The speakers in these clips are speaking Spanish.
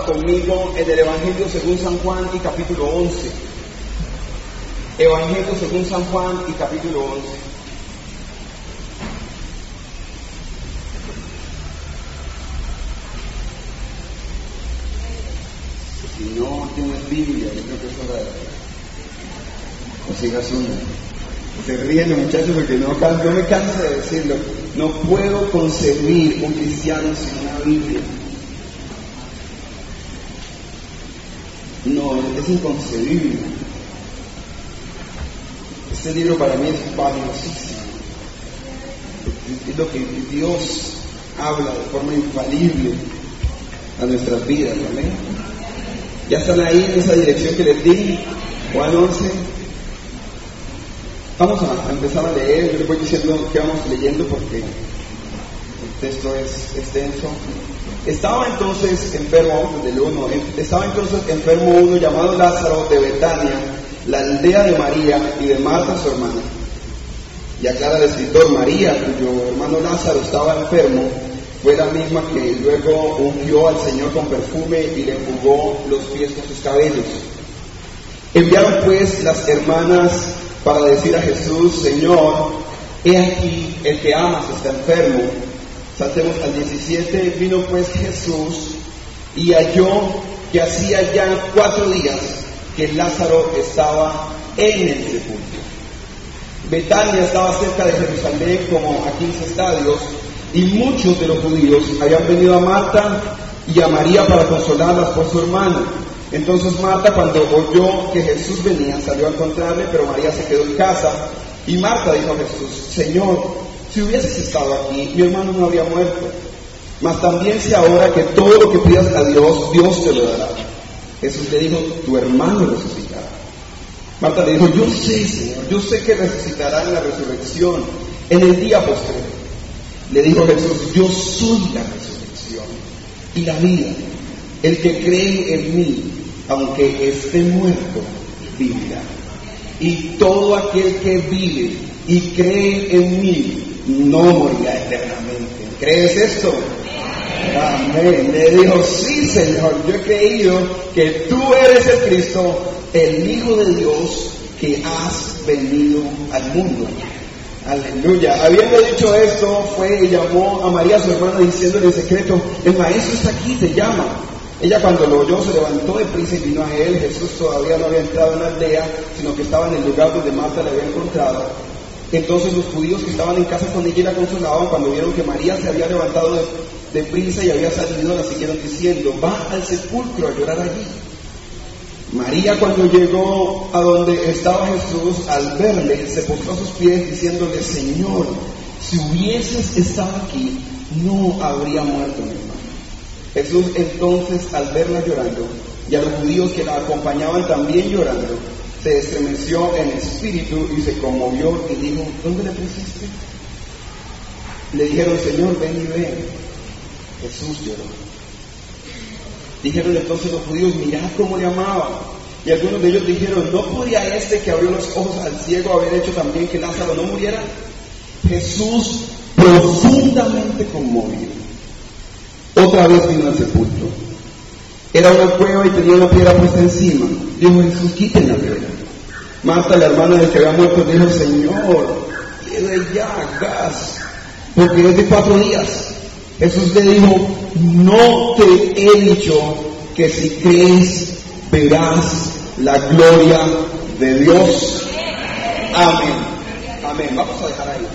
conmigo en el Evangelio según San Juan y capítulo 11. Evangelio según San Juan y capítulo 11. Si no tienes Biblia, yo creo que es hora de consigas una. Se ríen los muchachos porque no me canso de decirlo. No puedo concebir un cristiano sin una Biblia. No, es inconcebible. Este libro para mí es valiosísimo. Es lo que Dios habla de forma infalible a nuestras vidas, ¿amén? Ya están ahí en esa dirección que les di, Juan 11. Vamos a empezar a leer. Yo les voy diciendo que vamos leyendo porque el texto es extenso. Estaba entonces enfermo uno llamado Lázaro de Betania, la aldea de María y de Marta su hermana. Y aclara el escritor: María, cuyo hermano Lázaro estaba enfermo, fue la misma que luego ungió al Señor con perfume y le enjugó los pies con sus cabellos. Enviaron pues las hermanas para decir a Jesús: Señor, he aquí, el que amas está enfermo. Saltemos al 17. Vino pues Jesús y halló que hacía ya 4 días que Lázaro estaba en el sepulcro. Betania estaba cerca de Jerusalén como a 15 estadios, y muchos de los judíos habían venido a Marta y a María para consolarlas por su hermano. Entonces Marta, cuando oyó que Jesús venía, salió a encontrarle, pero María se quedó en casa. Y Marta dijo a Jesús: Señor, si hubieses estado aquí, mi hermano no habría muerto. Mas también sé ahora que todo lo que pidas a Dios, Dios te lo dará. Jesús le dijo: tu hermano resucitará. Marta le dijo: yo sé, Señor, yo sé que resucitará en la resurrección, en el día postrero. Le dijo Jesús: yo soy la resurrección y la vida. El que cree en mí, aunque esté muerto, vivirá. Y todo aquel que vive y cree en mí, no morirá eternamente. ¿Crees esto? Amén. Le dijo: sí, Señor, yo he creído que tú eres el Cristo, el Hijo de Dios, que has venido al mundo. Aleluya. Habiendo dicho esto, fue y llamó a María su hermana, diciéndole en secreto: el maestro está aquí, te llama. Ella, cuando lo oyó, se levantó deprisa y vino a él. Jesús todavía no había entrado en la aldea, sino que estaba en el lugar donde Marta le había encontrado. Entonces los judíos que estaban en casa con ella y la consolaban, cuando vieron que María se había levantado deprisa y había salido, la siguieron diciendo: va al sepulcro a llorar allí. María, cuando llegó a donde estaba Jesús, al verle, se postró a sus pies, diciéndole: Señor, si hubieses estado aquí, no habría muerto mi hermano. Jesús entonces, al verla llorando, y a los judíos que la acompañaban también llorando, se estremeció en espíritu y se conmovió y dijo: ¿dónde le pusiste? Le dijeron: Señor, ven y ve. Jesús lloró. Dijeron entonces los judíos: mirad cómo le amaba. Y algunos de ellos dijeron: ¿no podía este que abrió los ojos al ciego haber hecho también que Lázaro no muriera? Jesús, profundamente conmovido, otra vez vino al sepulcro. Era una cueva y tenía una piedra puesta encima. Dijo Jesús: quiten la piedra. Marta, la hermana del que había muerto, dijo: Señor, quede ya gas, porque es de 4 días. Jesús le dijo: no te he dicho que si crees verás la gloria de Dios. Amén. Amén. Vamos a dejar ahí.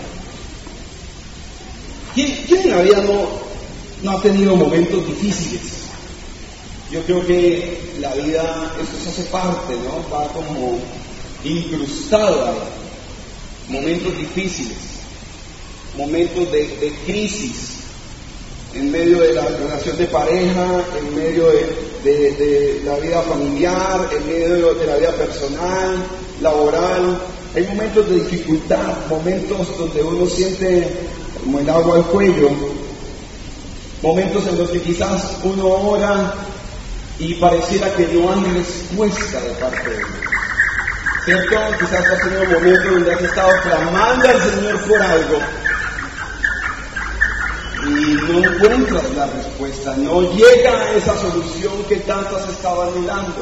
¿Quién en la vida no ha tenido momentos difíciles? Yo creo que la vida, eso hace parte, ¿no? Va como incrustado ahí. Momentos difíciles, momentos de crisis, en medio de la relación de pareja, en medio de la vida familiar, en medio de la vida personal, laboral. Hay momentos de dificultad, momentos donde uno siente como el agua al cuello, momentos en los que quizás uno ora y pareciera que no hay respuesta de parte de Dios. ¿Cierto? Quizás has tenido momentos donde has estado clamando al Señor por algo y no encuentras la respuesta, no llega a esa solución que tantas estaban anhelando.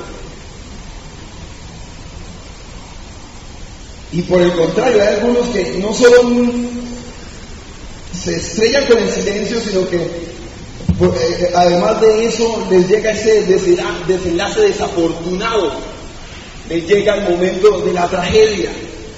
Y por el contrario, hay algunos que no solo se estrellan con el silencio, sino que además de eso les llega ese desenlace desafortunado, les llega el momento de la tragedia.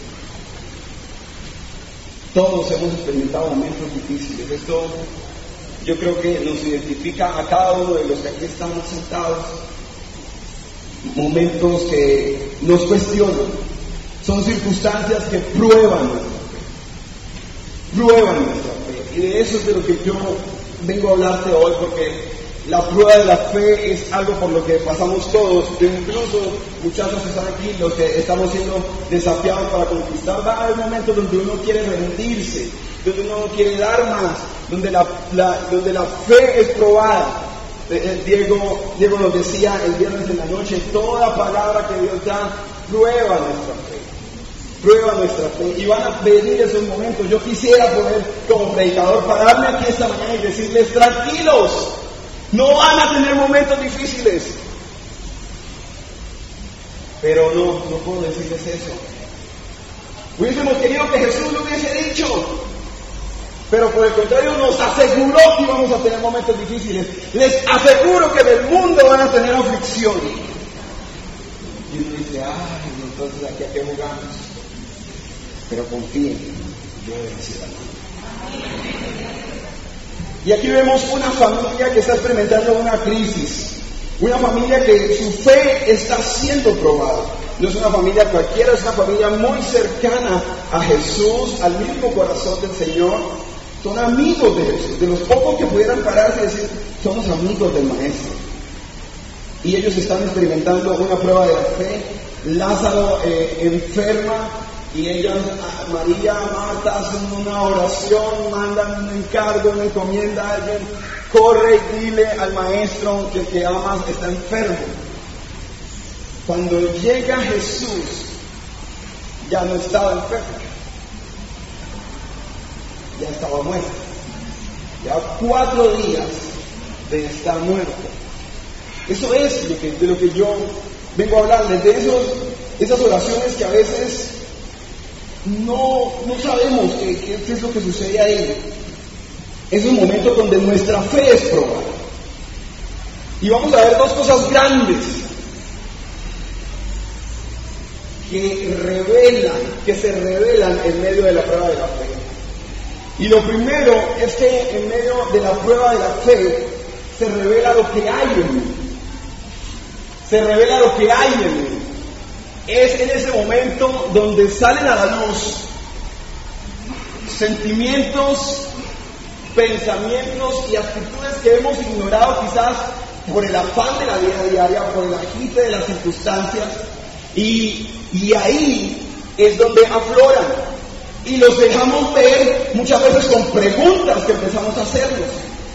Todos hemos experimentado momentos difíciles. Esto yo creo que nos identifica a cada uno de los que aquí estamos sentados. Momentos que nos cuestionan. Son circunstancias que prueban nuestra fe. Y de eso es de lo que yo vengo a hablarte hoy, porque la prueba de la fe es algo por lo que pasamos todos. Incluso muchachos que están aquí, los que estamos siendo desafiados para conquistar, va a haber momentos donde uno quiere rendirse, donde uno no quiere dar más, donde la fe es probada. Diego nos decía el viernes en la noche, toda palabra que Dios da prueba nuestra fe. Prueba nuestra fe, y van a venir esos momentos. Yo quisiera poder, como predicador, pararme aquí esta mañana y decirles: tranquilos, no van a tener momentos difíciles. Pero no puedo decirles eso. Hubiésemos querido que Jesús lo hubiese dicho, pero por el contrario nos aseguró que íbamos a tener momentos difíciles. Les aseguro que en el mundo van a tener aflicción. Y uno dice: ay, entonces aquí a qué jugamos. Pero confíen, yo voy a decir algo. Y aquí vemos una familia que está experimentando una crisis, una familia que su fe está siendo probada. No es una familia cualquiera, es una familia muy cercana a Jesús, al mismo corazón del Señor. Son amigos de Jesús, de los pocos que pudieran pararse y decir: somos amigos del Maestro. Y ellos están experimentando una prueba de la fe. Lázaro enferma. Y ellas, María, Marta, hacen una oración, mandan un encargo, una encomienda a alguien: corre y dile al maestro que el que amas está enfermo. Cuando llega Jesús, ya no estaba enfermo, ya estaba muerto. Ya 4 días de estar muerto. Eso es de lo que yo vengo a hablarles, de esas oraciones que a veces no sabemos qué es lo que sucede ahí. Es un momento donde nuestra fe es probada. Y vamos a ver 2 cosas grandes que se revelan en medio de la prueba de la fe. Y lo primero es que en medio de la prueba de la fe se revela lo que hay en mí. Se revela lo que hay en mí. Es en ese momento donde salen a la luz sentimientos, pensamientos y actitudes que hemos ignorado quizás por el afán de la vida diaria, por el agite de las circunstancias, y ahí es donde afloran y los dejamos ver muchas veces con preguntas que empezamos a hacernos.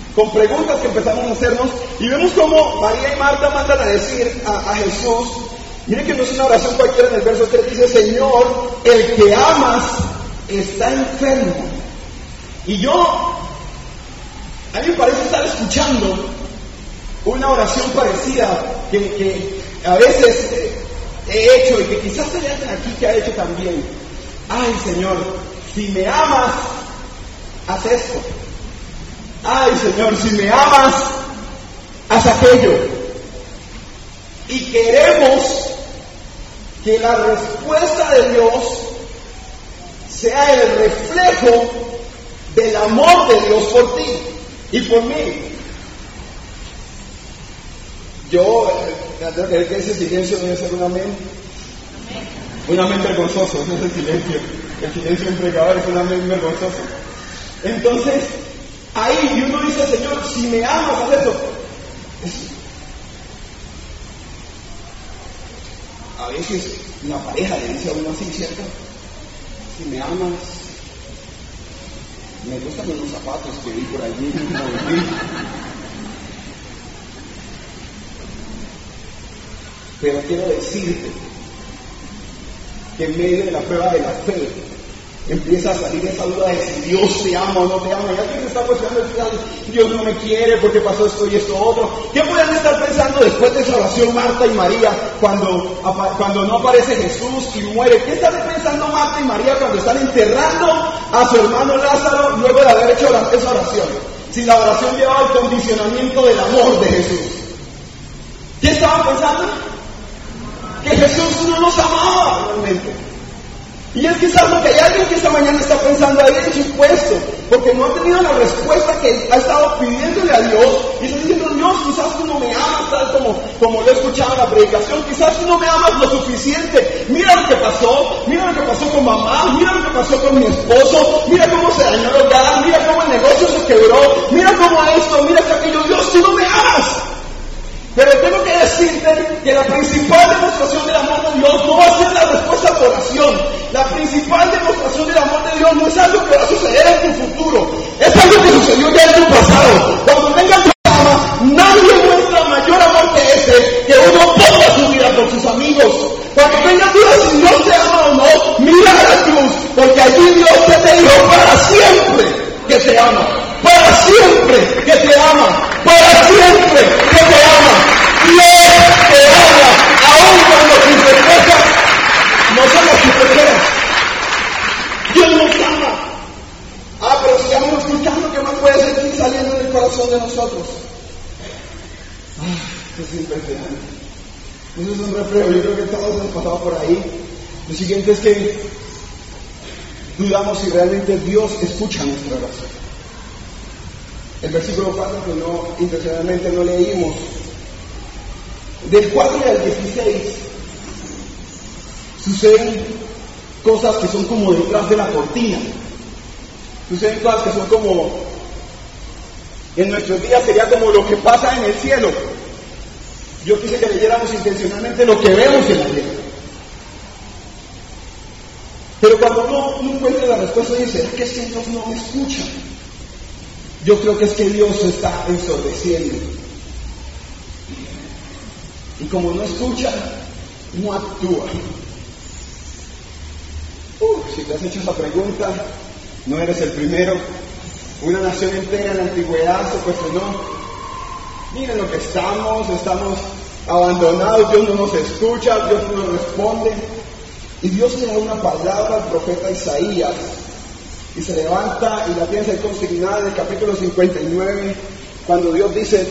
Y vemos cómo María y Marta mandan a decir a Jesús. Miren que no es una oración cualquiera. En el verso 3 dice: Señor, el que amas está enfermo. Y a mí me parece estar escuchando una oración parecida que a veces he hecho, y que quizás hay alguien aquí que ha hecho también. Ay, Señor, si me amas, haz esto. Ay, Señor, si me amas, haz aquello. Y queremos que la respuesta de Dios sea el reflejo del amor de Dios por ti y por mí. Yo creo que ese silencio debe ser un amén. Un amén vergonzoso, ese es el silencio. El silencio empregado es un amén vergonzoso. Entonces, ahí y uno dice: Señor, si me amas, haz eso. A veces una pareja le dice a uno así, ¿cierto? Si me amas, me gustan unos zapatos que vi por allí, pero quiero decirte que en medio de la prueba de la fe empieza a salir esa duda de si Dios te ama o no te ama. Y alguien está cuestionando, Dios no me quiere porque pasó esto y esto otro. ¿Qué pueden estar pensando después de esa oración Marta y María cuando no aparece Jesús y muere? ¿Qué están pensando Marta y María cuando están enterrando a su hermano Lázaro luego de haber hecho esa oración? Si la oración llevaba el condicionamiento del amor de Jesús. ¿Qué estaban pensando? Que Jesús no nos amaba realmente. Y es quizás lo que hay alguien que esta mañana está pensando ahí en su puesto, porque no ha tenido la respuesta que ha estado pidiéndole a Dios, y está diciendo, Dios, quizás tú no me amas, tal como lo he escuchado en la predicación, quizás tú no me amas lo suficiente. Mira lo que pasó con mamá, mira lo que pasó con mi esposo, mira cómo se dañó el hogar, mira cómo el negocio se quebró, mira cómo esto, mira que aquello, Dios, tú no me amas. Pero tengo que decirte que la principal demostración del amor de Dios no va a ser la respuesta a tu oración. La principal demostración del amor de Dios no es algo que va a suceder en tu futuro. Es algo que sucedió ya en tu pasado. Cuando venga tu ama, nadie muestra mayor amor que ese, que uno ponga su vida por sus amigos. Cuando tengas dudas si Dios te ama o no, mira a la cruz, porque allí Dios te dijo para siempre que te ama. Para siempre que te ama. Para siempre que te ama. Dios te ama, aún cuando tus respuestas no son las que tú quieras. Dios nos ama. Pero sigamos escuchando, ¿qué más puede sentir saliendo del corazón de nosotros? Es impresionante. Eso es un reflejo, yo creo que todos hemos pasado por ahí. Lo siguiente es que dudamos si realmente Dios escucha nuestra oración. El versículo 4 que intencionalmente no leímos, del 4 al 16, suceden cosas que son como detrás de la cortina. Suceden cosas que son como, en nuestros días sería como lo que pasa en el cielo. Yo quise que leyéramos intencionalmente lo que vemos en la tierra. Pero cuando uno encuentra la respuesta y dice, ¿será que es que Dios no me escucha? Yo creo que es que Dios se está ensordeciendo. Y como no escucha, no actúa. Si te has hecho esa pregunta, no eres el primero. Una nación entera en la antigüedad se cuestionó. Miren lo que estamos abandonados, Dios no nos escucha, Dios no nos responde. Y Dios le da una palabra al profeta Isaías. Y se levanta y la piensa consignada en el capítulo 59, cuando Dios dice,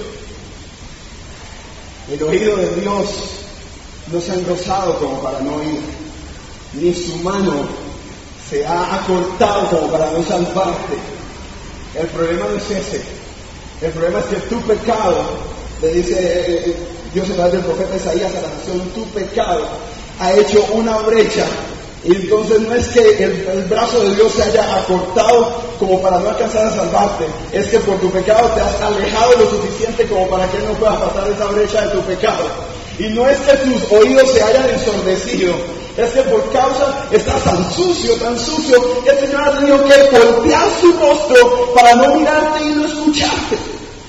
el oído de Dios no se ha engrosado como para no oír, ni su mano se ha acortado como para no salvarte. El problema no es ese, el problema es que tu pecado, le dice Dios a través del profeta Isaías a la nación, tu pecado ha hecho una brecha. Y entonces no es que el brazo de Dios se haya acortado como para no alcanzar a salvarte, es que por tu pecado te has alejado lo suficiente como para que Él no pueda pasar esa brecha de tu pecado. Y no es que tus oídos se hayan ensordecido, es que por causa estás tan sucio, que el Señor ha tenido que voltear su rostro para no mirarte y no escucharte.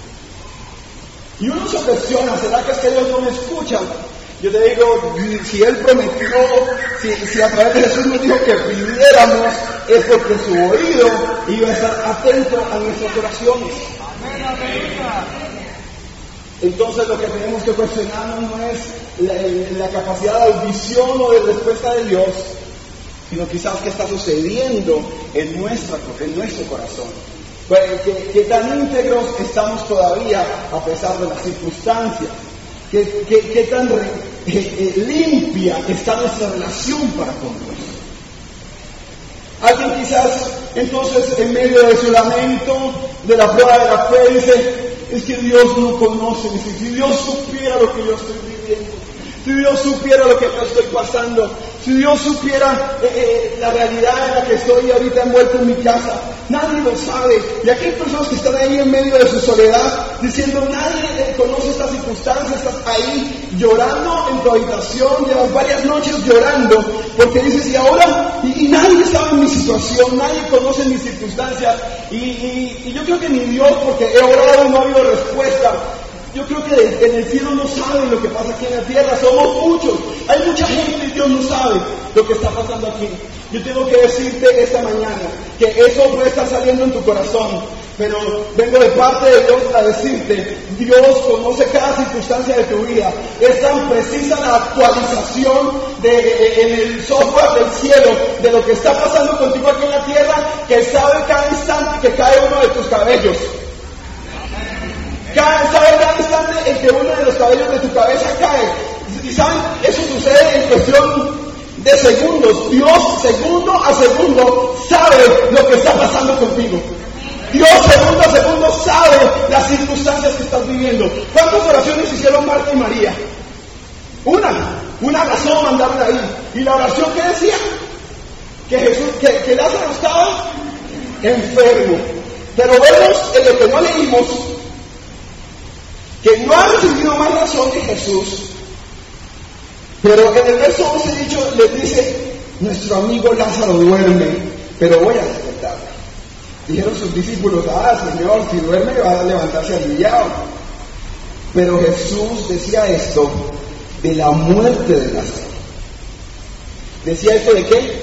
Y uno se cuestiona, ¿será que es que Dios no me escucha? Yo te digo, si Él prometió, si a través de Jesús nos dijo que pidiéramos, es porque su oído iba a estar atento a nuestras oraciones. Entonces lo que tenemos que cuestionarnos no es la capacidad de audición o de respuesta de Dios, sino quizás qué está sucediendo en nuestro corazón. ¿Qué tan íntegros estamos todavía a pesar de las circunstancias? ¿Qué tan limpia está nuestra relación para con Dios? Alguien quizás entonces en medio de su lamento, de la prueba de la fe, dice, es que Dios no conoce. Dice, si Dios supiera lo que yo estoy viviendo, si Dios supiera lo que yo estoy pasando, si Dios supiera la realidad en la que estoy ahorita envuelto en mi casa, nadie lo sabe. Y aquí hay personas que están ahí en medio de su soledad diciendo, nadie conoce estas circunstancias, estás ahí llorando en tu habitación, llevas varias noches llorando, porque dices, y ahora, y nadie sabe mi situación, nadie conoce mis circunstancias, y yo creo que ni Dios, porque he orado y no ha habido respuesta. Yo creo que en el cielo no saben lo que pasa aquí en la tierra, somos muchos, hay mucha gente y Dios no sabe lo que está pasando aquí. Yo tengo que decirte esta mañana que eso puede estar saliendo en tu corazón, pero vengo de parte de Dios a decirte, Dios conoce cada circunstancia de tu vida. Es tan precisa la actualización en el software del cielo de lo que está pasando contigo aquí en la tierra, que sabe cada instante que cae uno de tus cabellos. Sabe cada instante en que uno de los cabellos de tu cabeza cae. Y saben, eso sucede en cuestión de segundos. Dios, segundo a segundo, sabe lo que está pasando contigo. Dios, segundo a segundo, sabe las circunstancias que estás viviendo. ¿Cuántas oraciones hicieron Marta y María? Una razón mandaron ahí. ¿Y la oración qué decía? Que Lázaro estaba enfermo. Pero vemos en lo que no leímos que no ha recibido más razón que Jesús. Pero en el verso 11 les dice, nuestro amigo Lázaro duerme, pero voy a despertarlo. Dijeron sus discípulos, Señor, si duerme va a levantarse aliviado. Pero Jesús decía esto de la muerte de Lázaro. ¿Decía esto de qué?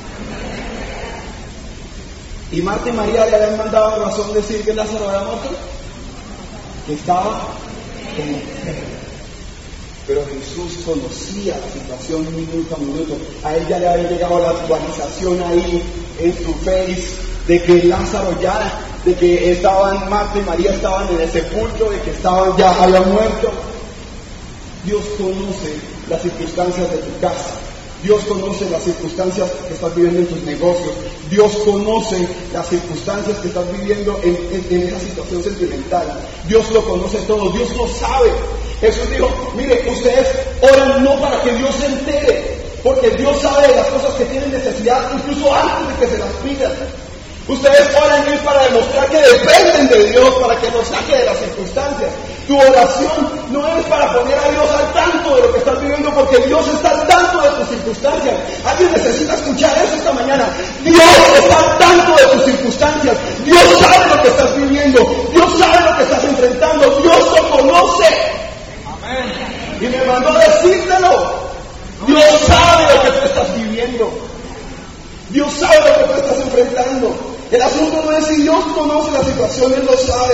¿Y Marta y María le habían mandado razón decir que Lázaro había muerto? Que estaba enfermo. Pero Jesús conocía la situación minuto a minuto. A él ya le había llegado la actualización ahí en su face de que Lázaro de que Marta y María estaban en el sepulcro, de que habían muerto. Dios conoce las circunstancias de tu casa. Dios conoce las circunstancias que estás viviendo en tus negocios. Dios conoce las circunstancias que estás viviendo en esa situación sentimental. Dios lo conoce todo, Dios lo sabe. Jesús dijo, mire, ustedes oran no para que Dios se entere, porque Dios sabe de las cosas que tienen necesidad incluso antes de que se las pidan. Ustedes oran es para demostrar que dependen de Dios, para que los saque de las circunstancias. Tu oración no es para poner a Dios al tanto de lo que estás viviendo, porque Dios está al tanto de tus circunstancias. Alguien necesita escuchar eso esta mañana. Dios está al tanto de tus circunstancias. Dios sabe lo que estás viviendo. Dios sabe lo que estás enfrentando. Dios lo conoce. Amén. Y me mandó a decírtelo. Dios sabe lo que tú estás viviendo. Dios sabe lo que tú estás enfrentando. El asunto no es si Dios conoce la situación, Él lo sabe.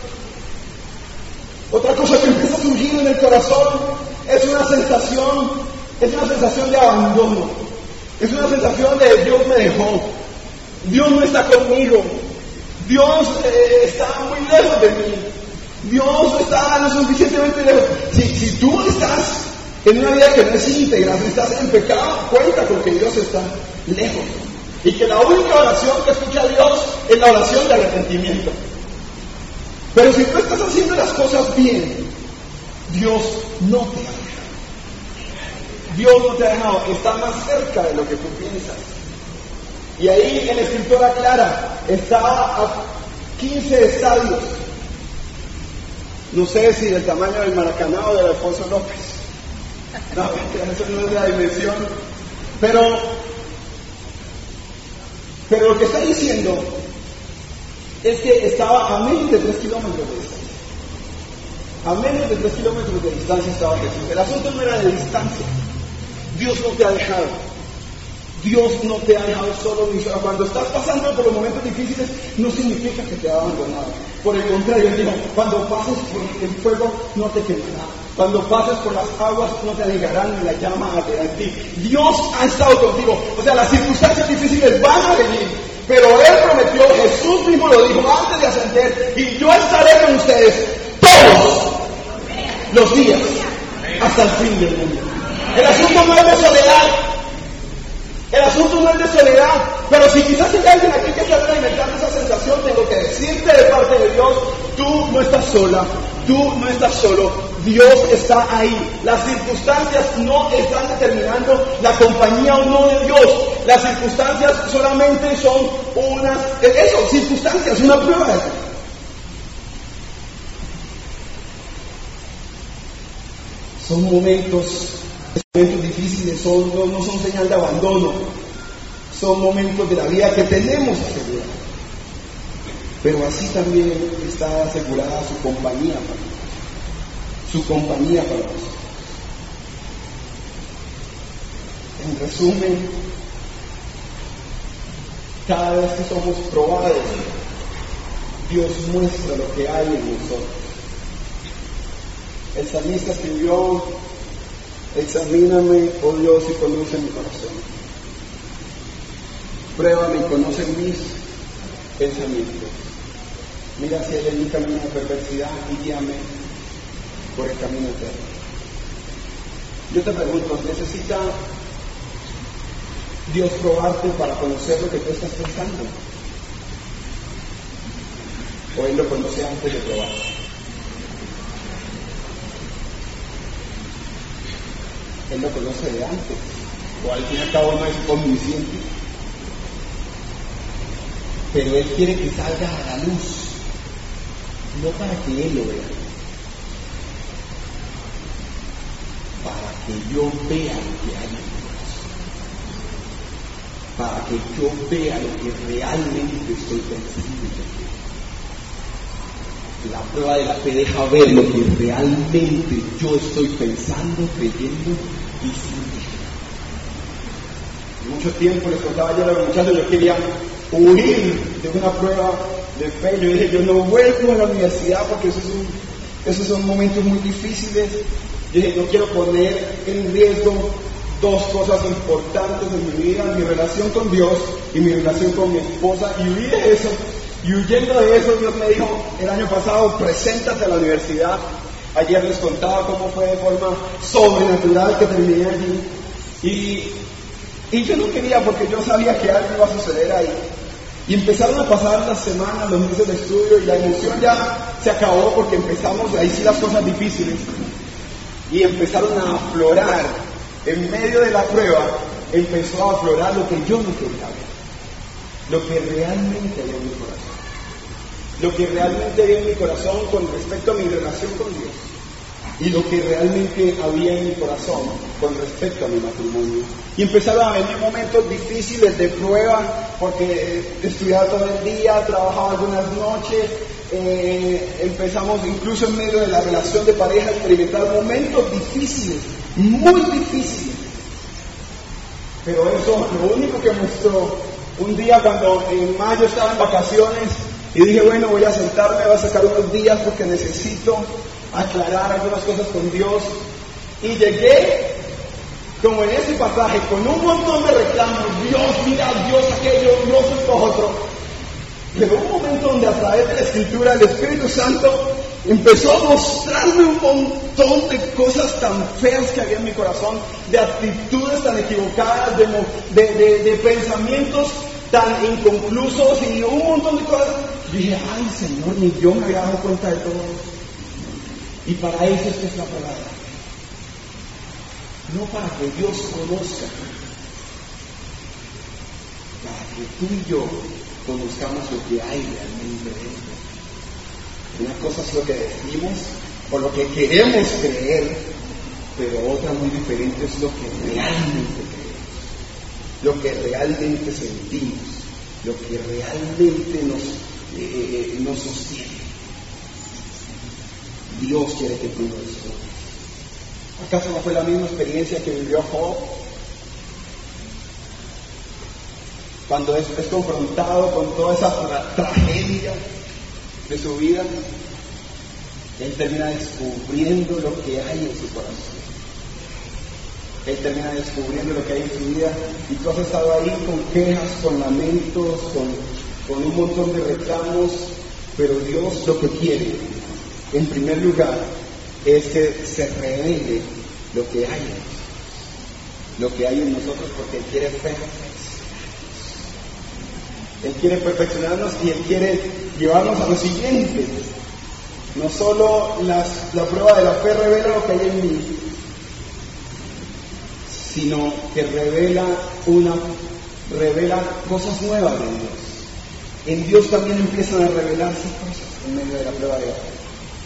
Otra cosa que empieza a surgir en el corazón es una sensación de abandono. Es una sensación de Dios me dejó. Dios no está conmigo. Dios está muy lejos de mí. Dios está lo suficientemente lejos. Si tú estás en una vida que no es íntegra, si estás en pecado, cuenta con que Dios está lejos. Y que la única oración que escucha Dios es la oración de arrepentimiento. Pero si tú estás haciendo las cosas bien, Dios no te ha dejado. Dios no te ha dejado, está más cerca de lo que tú piensas. Y ahí en la escritura clara está a 15 estadios. No sé si del tamaño del Maracaná o del Alfonso López. No, eso no es la dimensión. Pero lo que está diciendo es que estaba a menos de 3 kilómetros de distancia. A menos de 3 kilómetros de distancia estaba Jesús. El asunto no era de distancia. Dios no te ha dejado. Dios no te ha dejado solo ni solo. Cuando estás pasando por los momentos difíciles, no significa que te ha abandonado. Por el contrario, Él dijo, cuando pases por el fuego, no te quemará. Cuando pases por las aguas, no te anegarán ni la llama arderá en ti. Dios ha estado contigo. O sea, las circunstancias difíciles van a venir. Pero Él prometió, Jesús mismo lo dijo antes de ascender, y yo estaré con ustedes todos los días hasta el fin del mundo. El asunto no es de soledad. El asunto no es de soledad. Pero si quizás hay alguien aquí que está experimentando esa sensación, tengo que decirte de parte de Dios, tú no estás sola, tú no estás solo. Dios está ahí. Las circunstancias no están determinando la compañía o no de Dios. Las circunstancias solamente son circunstancias, una prueba de eso. Son momentos difíciles, no son señal de abandono. Son momentos de la vida que tenemos asegurados. Pero así también está asegurada su compañía. su compañía para nosotros. En resumen, cada vez que somos probados, Dios muestra lo que hay en nosotros. El salmista escribió: examíname, oh Dios, y conoce mi corazón. Pruébame y conoce mis pensamientos. Mira si hay en mi camino de perversidad y guíame por el camino eterno. Yo te pregunto, ¿necesita Dios probarte para conocer lo que tú estás pensando? ¿O Él lo conoce antes de probarte? Él lo conoce de antes, o al fin y al cabo no es omnisciente, pero Él quiere que salga a la luz, no para que Él lo vea, para que yo vea lo que hay en mi corazón, para que yo vea lo que realmente estoy pensando. La prueba de la fe deja ver lo que realmente yo estoy pensando, creyendo y sintiendo. Mucho tiempo les contaba yo a los muchachos, yo quería huir de una prueba de fe. Yo dije, yo no vuelvo a la universidad porque esos son momentos muy difíciles. Yo dije, no quiero poner en riesgo dos cosas importantes en mi vida: mi relación con Dios y mi relación con mi esposa, y huí de eso. Y huyendo de eso, Dios me dijo el año pasado: preséntate a la universidad. Ayer les contaba cómo fue de forma sobrenatural que terminé allí. Y yo no quería, porque yo sabía que algo iba a suceder ahí. Y empezaron a pasar las semanas, los meses de estudio, y la emoción ya se acabó, porque empezamos, ahí sí las cosas difíciles. Y empezaron a aflorar, en medio de la prueba, empezó a aflorar lo que yo no quería ver. Lo que realmente había en mi corazón. Lo que realmente había en mi corazón con respecto a mi relación con Dios. Y lo que realmente había en mi corazón con respecto a mi matrimonio. Y empezaron a venir momentos difíciles de prueba, porque estudiaba todo el día, trabajaba algunas noches. Empezamos incluso en medio de la relación de pareja a experimentar momentos difíciles, muy difíciles. Pero eso, lo único que mostró, un día cuando en mayo estaba en vacaciones y dije, bueno, voy a sentarme, voy a sacar unos días porque necesito aclarar algunas cosas con Dios. Y llegué, como en ese pasaje, con un montón de reclamos: Dios, mira, Dios aquello, Dios esto otro. Pero un momento donde a través de la Escritura el Espíritu Santo empezó a mostrarme un montón de cosas tan feas que había en mi corazón, de actitudes tan equivocadas, de pensamientos tan inconclusos y un montón de cosas. Yo dije, ay Señor, ni yo me había dado cuenta de todo eso. Y para eso es que es la palabra. No para que Dios conozca, para que tú y yo conozcamos lo que hay realmente dentro. Una cosa es lo que decimos o lo que queremos creer, pero otra muy diferente es lo que realmente creemos, lo que realmente sentimos, lo que realmente nos sostiene. Dios quiere que tú lo descubras. ¿Acaso no fue la misma experiencia que vivió Job? Cuando es confrontado con toda esa tragedia de su vida, él termina descubriendo lo que hay en su corazón. Él termina descubriendo lo que hay en su vida, y tú has estado ahí con quejas, con lamentos, con un montón de reclamos, pero Dios lo que quiere, en primer lugar, es que se revele lo que hay en nosotros, porque Él quiere perfeccionarnos. Él quiere perfeccionarnos y Él quiere llevarnos a lo siguiente. No solo la prueba de la fe revela lo que hay en mí, sino que revela cosas nuevas de Dios. En Dios también empiezan a revelarse cosas en medio de la prueba de la fe.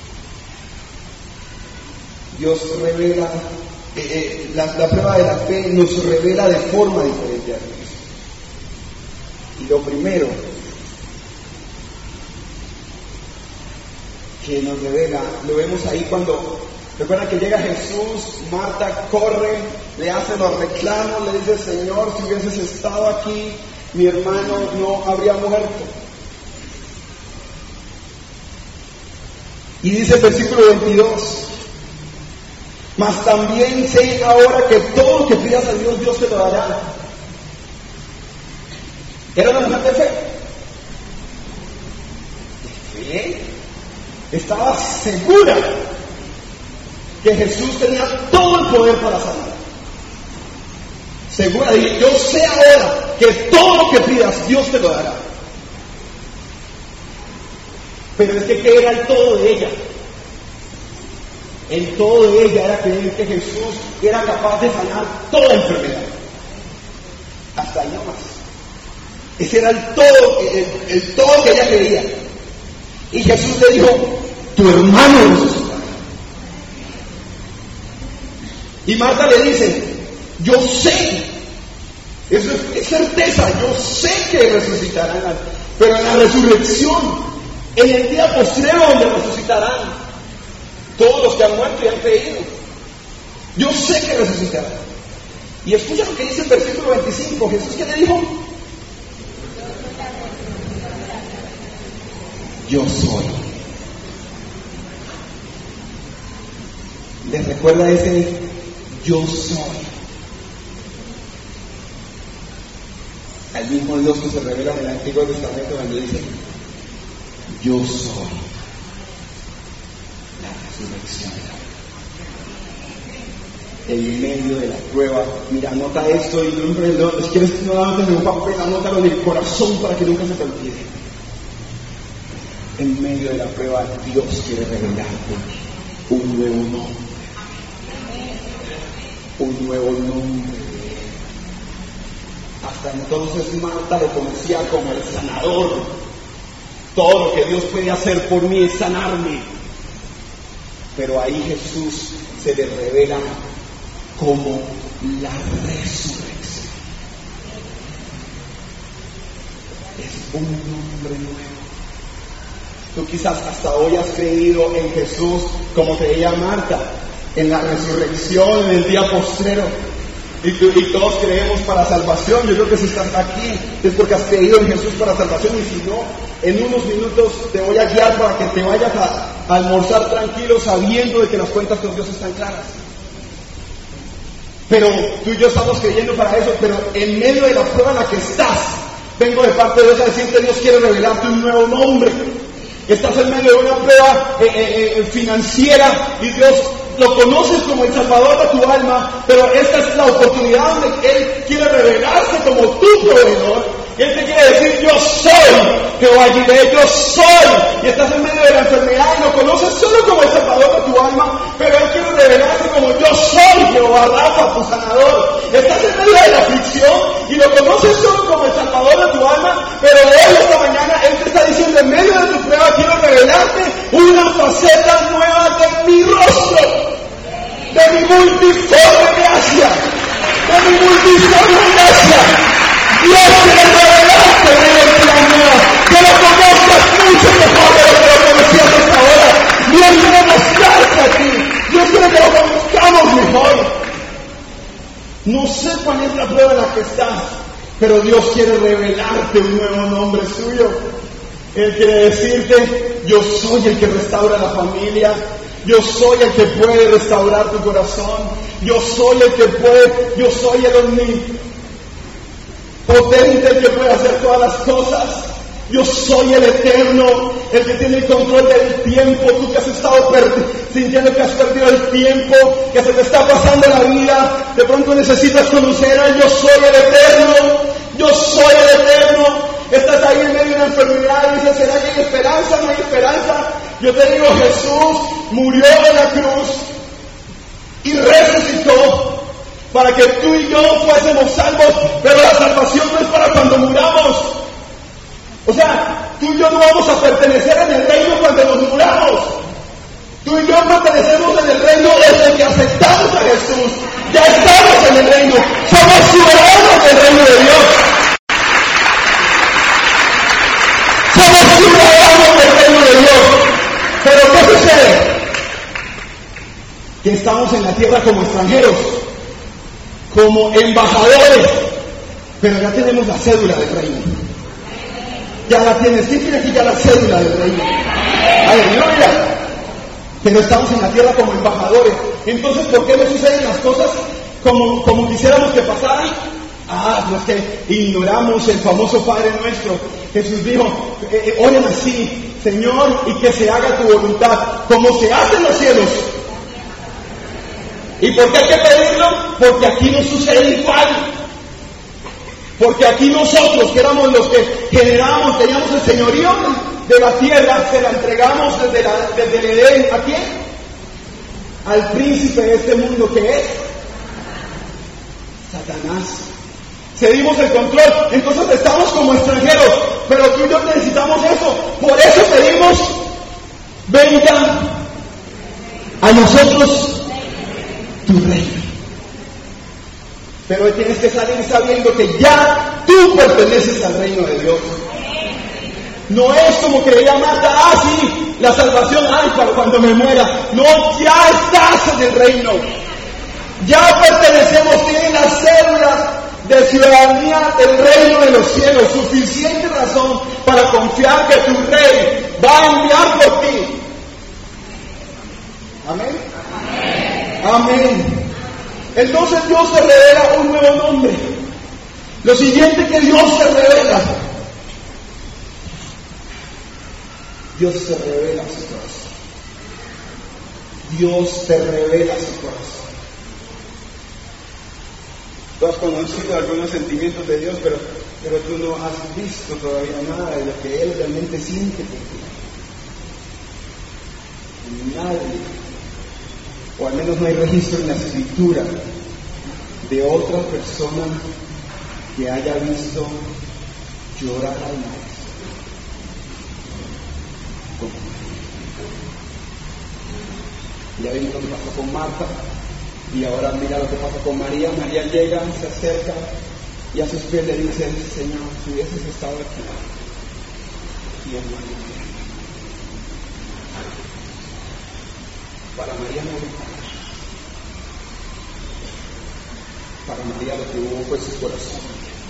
Dios revela, la prueba de la fe nos revela de forma diferente a Dios. Y lo primero que nos revela, lo vemos ahí cuando Recuerda que llega Jesús, Marta corre, le hace los reclamos, le dice: Señor, si hubieses estado aquí, mi hermano no habría muerto. Y dice el versículo 22: mas también sé ahora que todo lo que pidas a Dios, Dios te lo dará. Era una mujer de fe. Estaba segura que Jesús tenía todo el poder para sanar. Segura, y yo sé ahora que todo lo que pidas, Dios te lo dará. Pero es que ¿qué era el todo de ella? El todo de ella era creer que Jesús era capaz de sanar toda enfermedad. Hasta ahí nomás. Ese era el todo que ella creía. Y Jesús le dijo: tu hermano resucitará. Y Marta le dice: yo sé, eso es certeza, yo sé que resucitarán, pero en la resurrección, en el día postrero donde resucitarán todos los que han muerto y han creído. Yo sé que resucitarán. Y escucha lo que dice el versículo 25. Jesús, ¿qué le dijo? Yo soy. ¿Les recuerda ese yo soy? Al mismo Dios que se revela en el Antiguo Testamento, donde dice: yo soy la resurrección. En medio de la prueba, mira, anota esto y si quieres no anotes en un papel, anótalo en el corazón para que nunca se te olvide. En medio de la prueba, Dios quiere revelarte un nuevo nombre. Un nuevo nombre. Hasta entonces Marta lo conocía como el sanador. Todo lo que Dios puede hacer por mí es sanarme. Pero ahí Jesús se le revela como la resurrección. Es un nombre nuevo. Tú quizás hasta hoy has creído en Jesús como creía Marta, en la resurrección, en el día postrero. Y todos creemos para salvación. Yo creo que si estás aquí es porque has creído en Jesús para salvación. Y si no, en unos minutos te voy a guiar para que te vayas a almorzar tranquilo, sabiendo de que las cuentas con Dios están claras. Pero tú y yo estamos creyendo para eso. Pero en medio de la prueba en la que estás, vengo de parte de Dios a decirte: Dios quiere revelarte un nuevo nombre. Estás en medio de una prueba financiera y Dios lo conoces como el Salvador de tu alma, pero esta es la oportunidad donde Él quiere revelarse como tu proveedor. Él te quiere decir: yo soy Jehová Jireh, yo soy. Y estás en medio de la enfermedad y lo conoces solo como el Salvador de tu alma, pero Él quiere revelarse como: yo soy Jehová Rafa, tu sanador. Estás en medio de la aflicción y lo conoces solo como el Salvador de tu alma, pero hoy, esta mañana, Él te está diciendo: en medio de tu prueba quiero revelarte una faceta nueva de mi rostro, de mi multiforme gracia, de mi multiforme gracia. Dios quiere revelarte en el plan nuevo, que lo conozcas mucho mejor de lo que lo conocías hasta ahora. Dios quiere mostrarte a ti, Dios quiere que lo conozcamos mejor. No sé cuál es la prueba en la que estás, pero Dios quiere revelarte un nuevo nombre suyo. Él quiere decirte: yo soy el que restaura la familia, yo soy el que puede restaurar tu corazón, yo soy el que puede, yo soy el omnipotente, el que puede hacer todas las cosas. Yo soy el eterno, el que tiene el control del tiempo. Tú que has estado sintiendo que has perdido el tiempo, que se te está pasando la vida, de pronto necesitas conocer a Él. Yo soy el eterno, yo soy el eterno. Estás ahí en medio de una enfermedad y dices: ¿será que hay esperanza? No hay esperanza. Yo te digo: Jesús murió en la cruz y resucitó para que tú y yo fuésemos salvos, pero la salvación no es para cuando muramos. O sea, tú y yo no vamos a pertenecer en el reino cuando nos muramos. Tú y yo pertenecemos en el reino desde que aceptamos a Jesús. Ya estamos en el reino, somos ciudadanos del reino de Dios. Somos ciudadanos del reino de Dios. Pero ¿qué sucede? estamos en la tierra como extranjeros, como embajadores, pero ya tenemos la cédula del reino. Ya la tienes. ¿Quién tiene aquí ya la cédula del reino? Aleluya. Pero estamos en la tierra como embajadores. Entonces, ¿por qué no suceden las cosas como quisiéramos que pasaran? No es que ignoramos el famoso Padre Nuestro. Jesús dijo, oren así: Señor, y que se haga tu voluntad, como se hace en los cielos. ¿Y por qué hay que pedirlo? Porque aquí no sucede igual. Porque aquí nosotros, que éramos los que generábamos, teníamos el señorío de la tierra, se la entregamos desde el Edén. ¿A quién? Al príncipe de este mundo, que es Satanás. Cedimos el control, entonces estamos como extranjeros, pero tú y yo necesitamos eso. Por eso pedimos: venga a nosotros tu reino. Pero hoy tienes que salir sabiendo que ya tú perteneces al reino de Dios. No es como creía Marta: sí, la salvación, para cuando me muera. No, ya estás en el reino. Ya pertenecemos, tienes la cédula de ciudadanía del reino de los cielos. Suficiente razón para confiar que tu rey va a enviar por ti. Amén. Amén. Entonces Dios te revela un nuevo nombre. Lo siguiente que Dios te revela: Dios te revela su corazón. Dios te revela su corazón. Tú has conocido algunos sentimientos de Dios, pero tú no has visto todavía nada de lo que Él realmente siente por ti. Nadie, o al menos no hay registro en la Escritura de otra persona que haya visto llorar al Maestro. Ya vimos lo que pasó con Marta, y ahora mira lo que pasa con María. María llega, se acerca y a sus pies le dice: Señor, si hubieses estado aquí, mi hermano. Para María no hubo. Para María lo que hubo fue su corazón.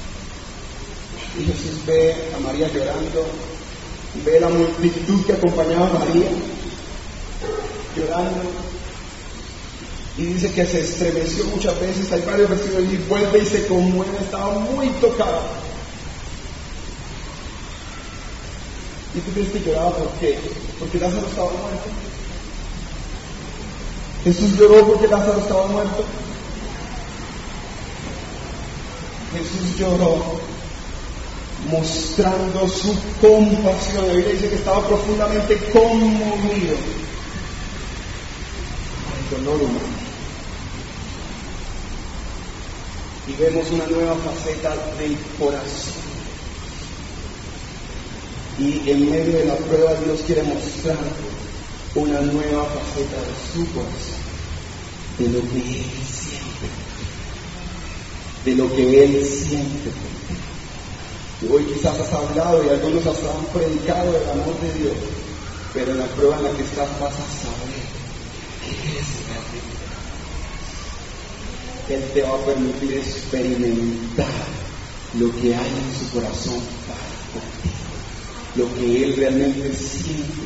Y Jesús ve a María llorando, ve la multitud que acompañaba a María llorando, y dice que se estremeció muchas veces. Hay varios versículos y vuelve y se conmueve, estaba muy tocada. ¿Y tú crees que lloraba por qué? Porque Lázaro estaba muerto. Jesús lloró porque Lázaro estaba muerto. Jesús lloró mostrando su compasión. La Biblia dice que estaba profundamente conmovido por el dolor humano. Y vemos una nueva faceta del corazón. Y en medio de la prueba Dios quiere mostrar una nueva faceta de su corazón, de lo que Él siente, de lo que Él siente por ti. Y hoy quizás has hablado y algunos hasta han predicado el amor de Dios, pero en la prueba en la que estás vas a saber qué es realmente. Él te va a permitir experimentar lo que hay en su corazón para contigo, lo que Él realmente siente.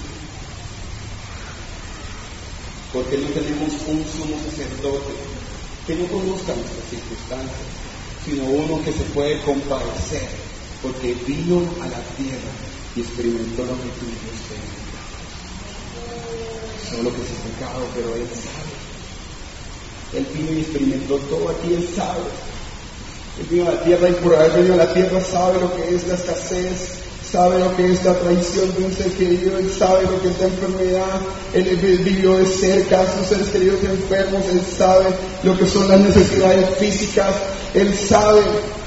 Porque no tenemos un sumo sacerdote que no conozca nuestras circunstancias, sino uno que se puede compadecer, porque vino a la tierra y experimentó lo que tú y yo experimentamos. Solo que es pecado, pero Él sabe. Él vino y experimentó todo aquí, Él sabe. Él vino a la tierra y por haber venido a la tierra sabe lo que es la escasez, sabe lo que es la traición de un ser querido, Él sabe lo que es la enfermedad. Él vivió de cerca a sus seres queridos enfermos, Él sabe lo que son las necesidades físicas, Él sabe.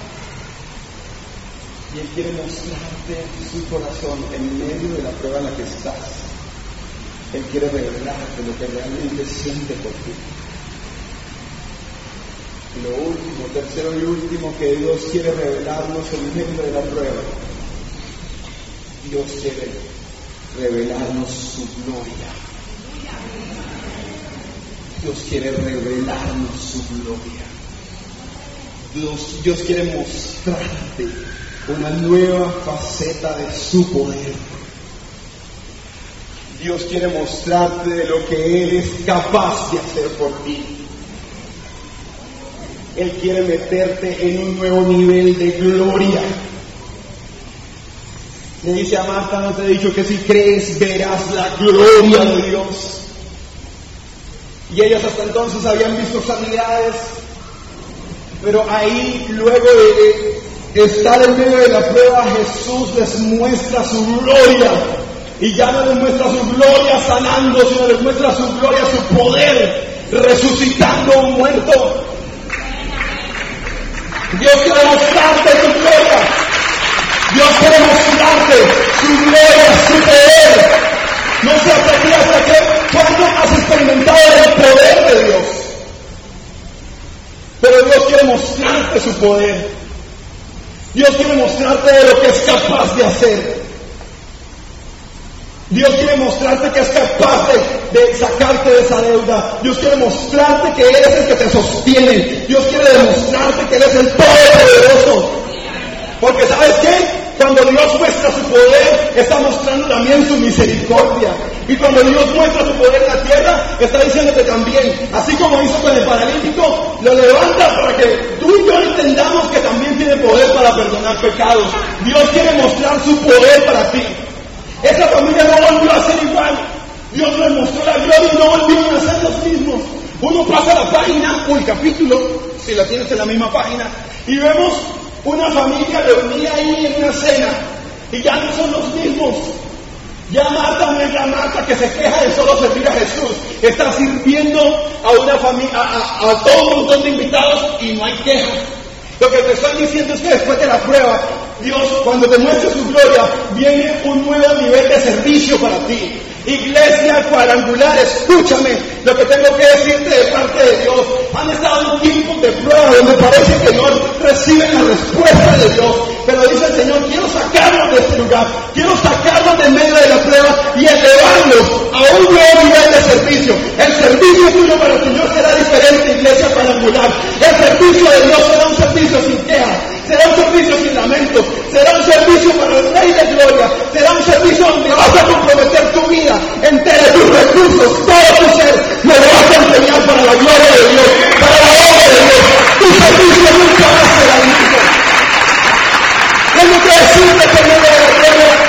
Y Él quiere mostrarte su corazón en medio de la prueba en la que estás. Él quiere revelarte lo que realmente siente por ti. Y lo último, tercero y último que Dios quiere revelarnos en medio de la prueba. Dios quiere revelarnos su gloria. Dios quiere revelarnos su gloria. Dios quiere mostrarte una nueva faceta de su poder. Dios quiere mostrarte de lo que Él es capaz de hacer por ti. Él quiere meterte en un nuevo nivel de gloria. Le dice a Marta, no te he dicho que si crees verás la gloria de Dios. Y ellos hasta entonces habían visto sanidades, pero ahí, luego de estar en medio de la prueba, Jesús les muestra su gloria. Y ya no les muestra su gloria sanando, sino les muestra su gloria, su poder, resucitando a un muerto. Dios quiere mostrarte su gloria. Dios quiere mostrarte su gloria, su poder. No sé hasta qué cuándo has experimentado el poder de Dios. Pero Dios quiere mostrarte su poder. Dios quiere mostrarte de lo que es capaz de hacer. Dios quiere mostrarte que es capaz de sacarte de esa deuda. Dios quiere mostrarte que Él es el que te sostiene. Dios quiere demostrarte que Él es el Todopoderoso. Porque ¿sabes qué? Cuando Dios muestra su poder, está mostrando también su misericordia. Y cuando Dios muestra su poder en la tierra, está diciéndote también, así como hizo con el paralítico, lo levanta para que tú y yo entendamos que también tiene poder para perdonar pecados. Dios quiere mostrar su poder para ti. Esa familia no volvió a ser igual. Dios les mostró la gloria y no volvieron a ser los mismos. Uno pasa la página o el capítulo, si la tienes en la misma página, y vemos una familia reunida ahí en una cena, y ya no son los mismos. Ya Marta no es la Marta que se queja de solo servir a Jesús. Está sirviendo a una familia, a todo un montón de invitados, y no hay queja. Lo que te estoy diciendo es que después de la prueba, Dios, cuando te muestre su gloria, viene un nuevo nivel de servicio para ti. Iglesia Cuadrangular, escúchame lo que tengo que decirte de parte de Dios. Han estado en tiempos de prueba donde parece que no reciben la respuesta de Dios. Pero dice el Señor, quiero sacarlos de este lugar, quiero sacarlos de medio de la prueba y elevarlos a un nuevo nivel de servicio. El servicio tuyo para el Señor será diferente, Iglesia Cuadrangular. El servicio de Dios será un servicio sin queja, será un servicio sin lamentos, será un servicio para el Rey de Gloria, será un servicio donde vas a comprometer tu vida entera, tus recursos, todo tu ser, lo vas a enseñar para la gloria de Dios, para la obra de Dios. Tu servicio nunca va a ser alto. Tengo que decirte que en medio de la prueba,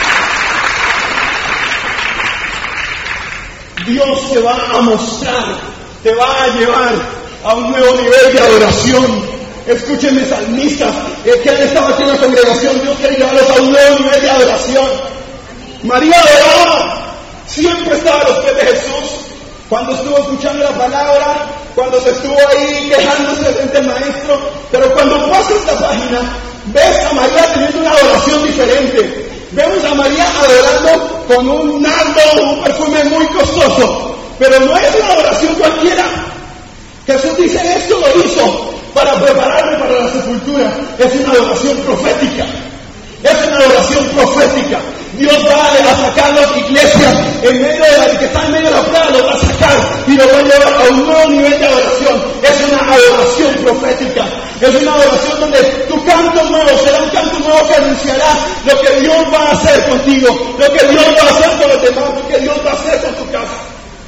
Dios te va a mostrar, te va a llevar a un nuevo nivel de adoración. Escúchenme, salmistas, que han estado aquí en la congregación, Dios quiere llevarlos a un nuevo nivel de adoración. María adoraba, siempre estaba a los pies de Jesús. Cuando estuvo escuchando la palabra, cuando se estuvo ahí quejándose frente al maestro, pero cuando pasa esta página, ves a María teniendo una adoración diferente. Vemos a María adorando con un nardo, un perfume muy costoso, pero no es una adoración cualquiera. Jesús dice, esto lo hizo para prepararme para la sepultura. Es una adoración profética. Es una adoración profética. Dios va a sacar a las iglesias en medio de la que está en medio de la prueba, lo va a sacar y lo va a llevar a un nuevo nivel de adoración. Es una adoración profética. Es una adoración donde tu canto nuevo será un canto nuevo que anunciará lo que Dios va a hacer contigo, lo que Dios va a hacer con los demás, lo que Dios va a hacer con tu casa.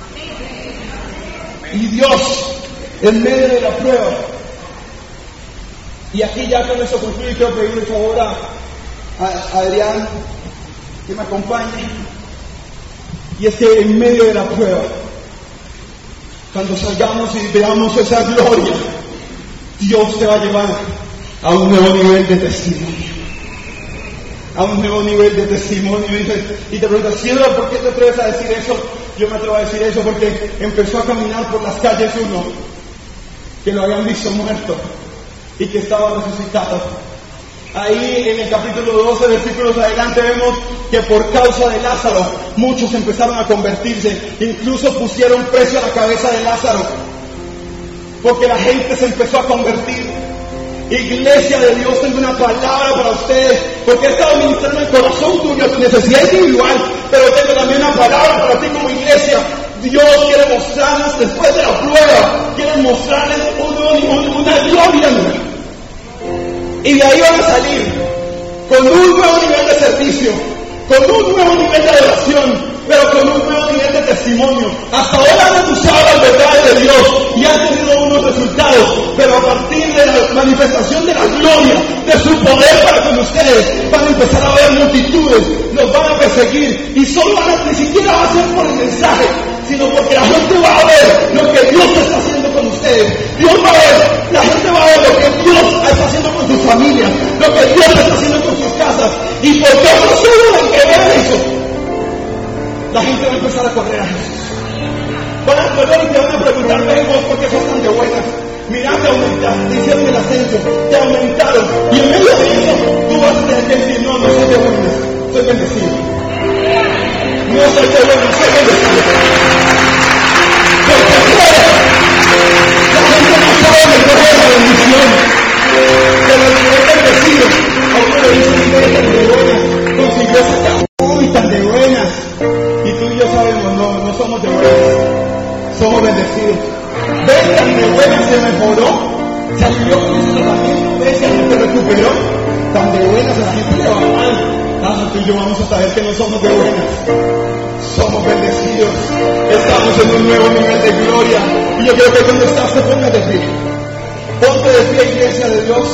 Y Dios, en medio de la prueba, y aquí ya con eso concluyo, quiero pedirle favor a Adrián que me acompañe. Y es que en medio de la prueba, cuando salgamos y veamos esa gloria, Dios te va a llevar a un nuevo nivel de testimonio. A un nuevo nivel de testimonio. Y te preguntas, Señor, ¿por qué te atreves a decir eso? Yo me atrevo a decir eso porque empezó a caminar por las calles uno que lo habían visto muerto y que estaba resucitado. Ahí en el capítulo 12, versículos adelante, vemos que por causa de Lázaro muchos empezaron a convertirse, incluso pusieron precio a la cabeza de Lázaro, porque la gente se empezó a convertir. Iglesia de Dios, tengo una palabra para ustedes, porque he estado ministrando el corazón tuyo, tu necesidad individual, pero tengo también una palabra para ti como iglesia. Dios quiere mostrarnos después de la prueba, quiere mostrarles una gloria nueva. Y de ahí van a salir con un nuevo nivel de servicio, con un nuevo nivel de adoración, pero con un nuevo nivel de testimonio. Hasta ahora han usado las verdades de Dios y han tenido unos resultados, pero a partir de la manifestación de la gloria, de su poder para con ustedes, van a empezar a ver multitudes, los van a perseguir y ni siquiera va a ser por el mensaje, sino porque la gente va a ver lo que Dios está haciendo con ustedes. Dios va a ver, la gente va a ver lo que Dios está haciendo con sus familias, lo que Dios está haciendo con sus casas, y por todo solo el que vea eso, la gente va a empezar a correr a Jesús. Van a correr y te van a preguntar, vos, ¿por qué sos tan de buenas? Mirá, te aumentaron, te hicieron el ascenso, te aumentaron, y en medio de eso, tú vas a tener que decir, no soy de buenas, soy bendecido. No soy de buenas, soy bendecido. Porque afuera, la gente no sabe de qué es la bendición, pero el que es bendecido, a uno le dicen que eres tan de buenas, consiguió sacar muy tan de buenas. Y tú y yo sabemos, no somos de buenas, somos bendecidos. ¿Ves? Tan de buenas se mejoró, se alivió con ese tratamiento, ¿ves? Que la gente recuperó. Tan de buenas a la gente le va mal. Tú y yo vamos a saber que no somos de buenas, somos bendecidos, estamos en un nuevo nivel de gloria. Y yo quiero que cuando estás te pongas de pie. Ponte de pie, iglesia de Dios.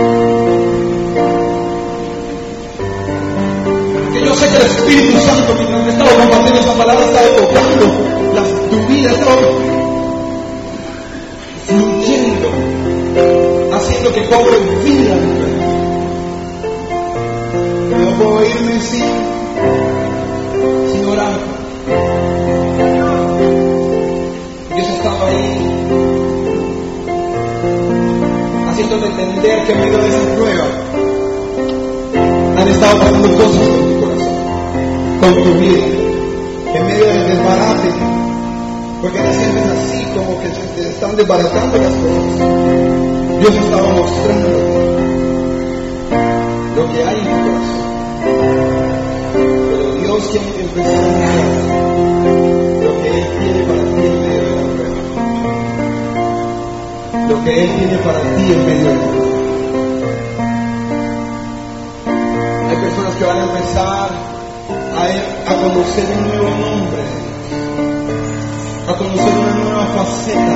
Yo sé que el Espíritu Santo, mientras he estado compartiendo esa palabra, ha estado tocando tu vida, ha estado fluyendo, haciendo que cobre vida. Pero no puedo irme sin orar. Dios estaba ahí, haciéndome entender que en medio de esa prueba han estado pasando cosas con tu corazón, con tu vida, en medio del desbarate, porque te sientes así como que se te están desbaratando las cosas. Dios estaba mostrando lo que hay en tu corazón, pero Dios quiere empezar a mostrar lo que Él tiene para ti en medio de la prueba, lo que Él tiene para ti en medio de la prueba. Hay personas que van a empezar a conocer un nuevo nombre, a conocer una nueva faceta.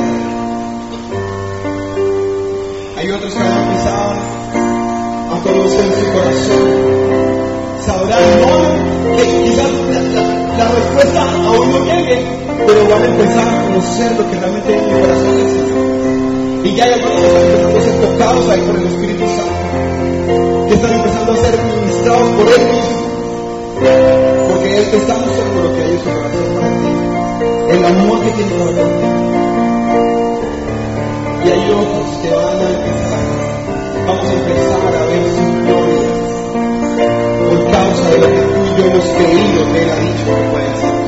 Hay otros que van a empezar a conocer su corazón. Sabrán que quizás la respuesta aún no llegue, pero van a empezar a conocer lo que realmente hay en mi corazón del Señor. Y ya hay algunos que están empezando a ser tocados ahí por el Espíritu Santo, que están empezando a ser ministrados por Él mismo, porque Él te está mostrando lo que hay en su corazón para ti, el amor que tiene para ti. Y hay otros que vamos a empezar a ver su gloria por causa de lo que tú y yo hemos creído que Él ha dicho que puede hacer.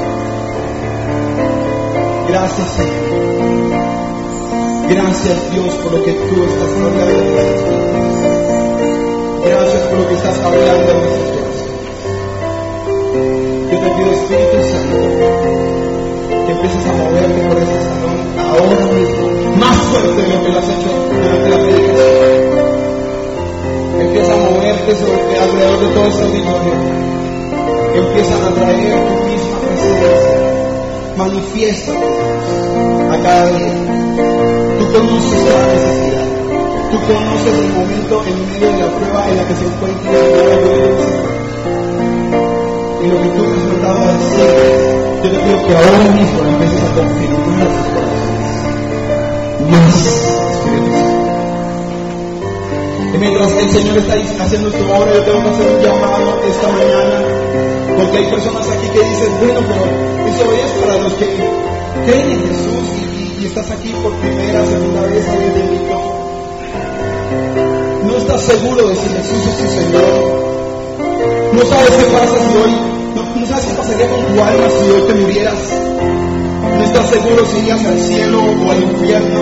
Gracias, Señor. Gracias, Dios, por lo que tú estás hablando en nuestras vidas. Gracias por lo que estás hablando en nuestros corazones. Yo te pido, Espíritu Santo, que empieces a moverte por este salón ahora mismo, más fuerte de lo que lo has hecho durante la predicación. Empieza a moverte alrededor de todo este auditorio. Empiezan a traer tu misma presencia. Manifiesta a cada día. Tú conoces la necesidad. Tú conoces el momento en medio de la prueba en la que se encuentra el pueblo. Y lo que tú me has mandado a decir, yo te pido que ahora mismo empieces a confirmar tus corazones. Más, Espíritu Santo. Y mientras el Señor está haciendo su obra, yo tengo que hacer un llamado esta mañana, porque hay personas aquí que dicen, bueno, pero eso es para los que creen en Jesús y estás aquí por primera, segunda vez, alguien te invitó. No estás seguro de si Jesús es tu Señor. No sabes qué pasa si hoy, no sabes qué pasaría con tu alma si hoy te murieras. No estás seguro si irías al cielo o al infierno.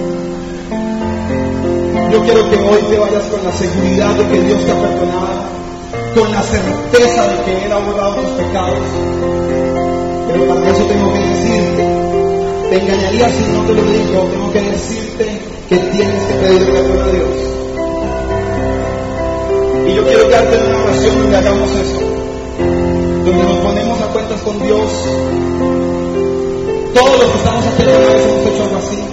Yo quiero que hoy te vayas con la seguridad de que Dios te ha perdonado, con la certeza de que Él ha borrado tus pecados. Pero para eso tengo que decirte, te engañaría si no te lo digo, tengo que decirte que tienes que pedir perdón a Dios. Y yo quiero darte una oración donde hagamos eso, donde nos ponemos a cuentas con Dios. Todos los que estamos aquí alguna vez hemos hecho algo así.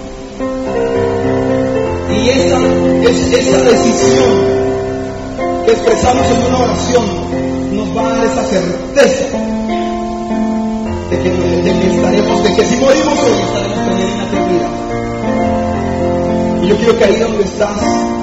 Y esa decisión que expresamos en una oración nos va a dar esa certeza de que estaremos, de que si morimos hoy estaremos con Él en la eternidad. Y yo quiero que ahí donde estás,